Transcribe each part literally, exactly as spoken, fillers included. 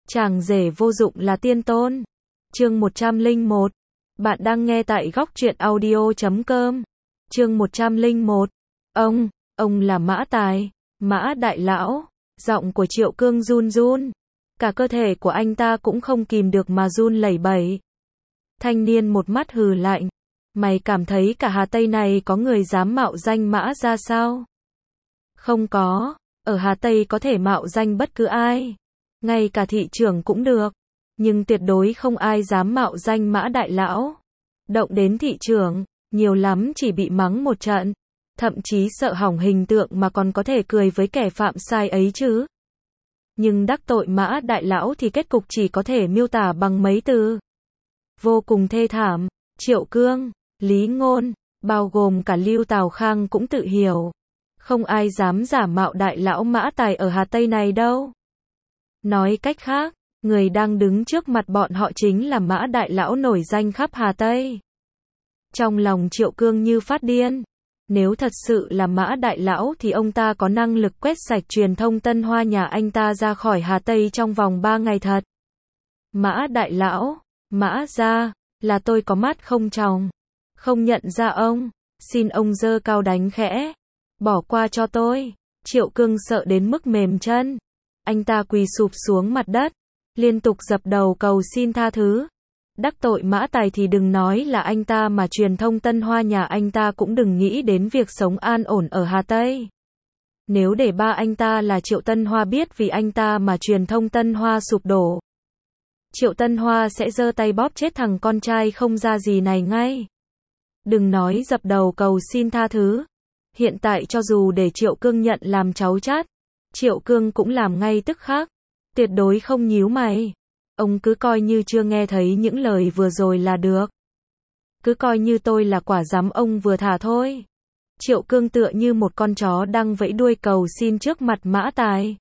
Chàng rể vô dụng là tiên tôn. Chương một trăm lẻ một. Bạn đang nghe tại góc truyện audio chấm com. Chương một trăm lẻ một. Ông, ông là Mã Tài, Mã Đại Lão. Giọng của Triệu Cương run run. Cả cơ thể của anh ta cũng không kìm được mà run lẩy bẩy. Thanh niên một mắt hừ lạnh. Mày cảm thấy cả Hà Tây này có người dám mạo danh Mã ra sao? Không có, ở Hà Tây có thể mạo danh bất cứ ai. Ngay cả thị trưởng cũng được. Nhưng tuyệt đối không ai dám mạo danh Mã Đại Lão. Động đến thị trưởng, nhiều lắm chỉ bị mắng một trận. Thậm chí sợ hỏng hình tượng mà còn có thể cười với kẻ phạm sai ấy chứ. Nhưng đắc tội Mã Đại Lão thì kết cục chỉ có thể miêu tả bằng mấy từ. Vô cùng thê thảm. Triệu Cương, Lý Ngôn, bao gồm cả Lưu Tào Khang cũng tự hiểu. Không ai dám giả mạo Đại Lão Mã Tài ở Hà Tây này đâu. Nói cách khác, người đang đứng trước mặt bọn họ chính là Mã Đại Lão nổi danh khắp Hà Tây. Trong lòng Triệu Cương như phát điên. Nếu thật sự là Mã Đại Lão thì ông ta có năng lực quét sạch truyền thông Tân Hoa nhà anh ta ra khỏi Hà Tây trong vòng ba ngày thật. Mã Đại Lão, Mã gia, là tôi có mắt không tròng. Không nhận ra ông, xin ông giơ cao đánh khẽ. Bỏ qua cho tôi. Triệu Cương sợ đến mức mềm chân. Anh ta quỳ sụp xuống mặt đất, liên tục dập đầu cầu xin tha thứ. Đắc tội Mã Tài thì đừng nói là anh ta mà truyền thông Tân Hoa nhà anh ta cũng đừng nghĩ đến việc sống an ổn ở Hà Tây. Nếu để ba anh ta là Triệu Tân Hoa biết vì anh ta mà truyền thông Tân Hoa sụp đổ, Triệu Tân Hoa sẽ giơ tay bóp chết thằng con trai không ra gì này ngay. Đừng nói dập đầu cầu xin tha thứ. Hiện tại cho dù để Triệu Cương nhận làm cháu chát, Triệu Cương cũng làm ngay tức khắc. Tuyệt đối không nhíu mày. Ông cứ coi như chưa nghe thấy những lời vừa rồi là được. Cứ coi như tôi là quả giám ông vừa thả thôi. Triệu Cương tựa như một con chó đang vẫy đuôi cầu xin trước mặt Mã Tài.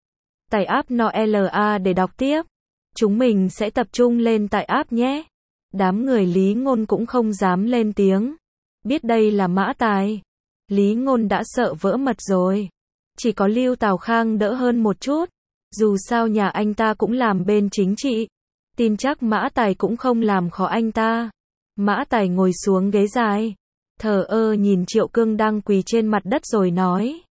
Tải app en o lờ a để đọc tiếp. Chúng mình sẽ tập trung lên tại app nhé. Đám người Lý Ngôn cũng không dám lên tiếng. Biết đây là Mã Tài. Lý Ngôn đã sợ vỡ mật rồi. Chỉ có Lưu Tào Khang đỡ hơn một chút. Dù sao nhà anh ta cũng làm bên chính trị. Tin chắc Mã Tài cũng không làm khó anh ta. Mã Tài ngồi xuống ghế dài. Thờ ơ nhìn Triệu Cương đang quỳ trên mặt đất rồi nói.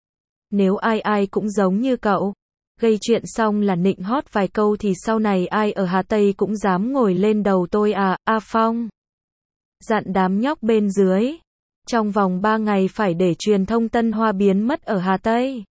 Nếu ai ai cũng giống như cậu. Gây chuyện xong là nịnh hót vài câu thì sau này ai ở Hà Tây cũng dám ngồi lên đầu tôi à, A Phong. Dặn đám nhóc bên dưới. Trong vòng ba ngày phải để truyền thông Tân Hoa biến mất ở Hà Tây.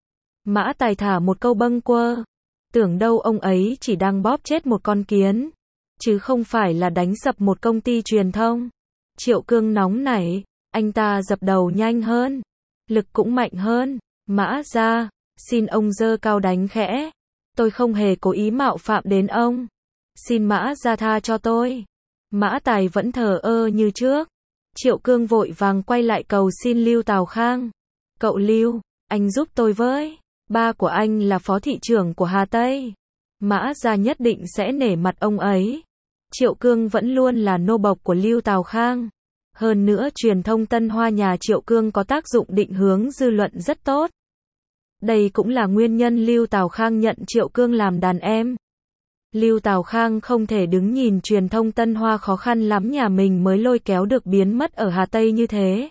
Mã Tài thả một câu bâng quơ. Tưởng đâu ông ấy chỉ đang bóp chết một con kiến. Chứ không phải là đánh sập một công ty truyền thông. Triệu Cương nóng nảy. Anh ta dập đầu nhanh hơn. Lực cũng mạnh hơn. Mã ra. Xin ông giơ cao đánh khẽ. Tôi không hề cố ý mạo phạm đến ông. Xin Mã ra tha cho tôi. Mã Tài vẫn thờ ơ như trước. Triệu Cương vội vàng quay lại cầu xin Lưu Tào Khang. Cậu Lưu, anh giúp tôi với. Ba của anh là phó thị trưởng của Hà Tây. Mã gia nhất định sẽ nể mặt ông ấy. Triệu Cương vẫn luôn là nô bộc của Lưu Tào Khang. Hơn nữa truyền thông Tân Hoa nhà Triệu Cương có tác dụng định hướng dư luận rất tốt. Đây cũng là nguyên nhân Lưu Tào Khang nhận Triệu Cương làm đàn em. Lưu Tào Khang không thể đứng nhìn truyền thông Tân Hoa khó khăn lắm nhà mình mới lôi kéo được biến mất ở Hà Tây như thế.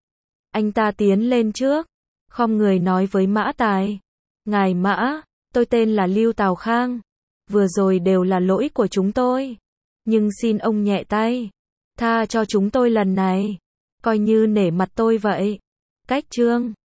Anh ta tiến lên trước, khom người nói với Mã Tài. Ngài Mã, tôi tên là Lưu Tào Khang. Vừa rồi đều là lỗi của chúng tôi. Nhưng xin ông nhẹ tay. Tha cho chúng tôi lần này. Coi như nể mặt tôi vậy. Cách chương.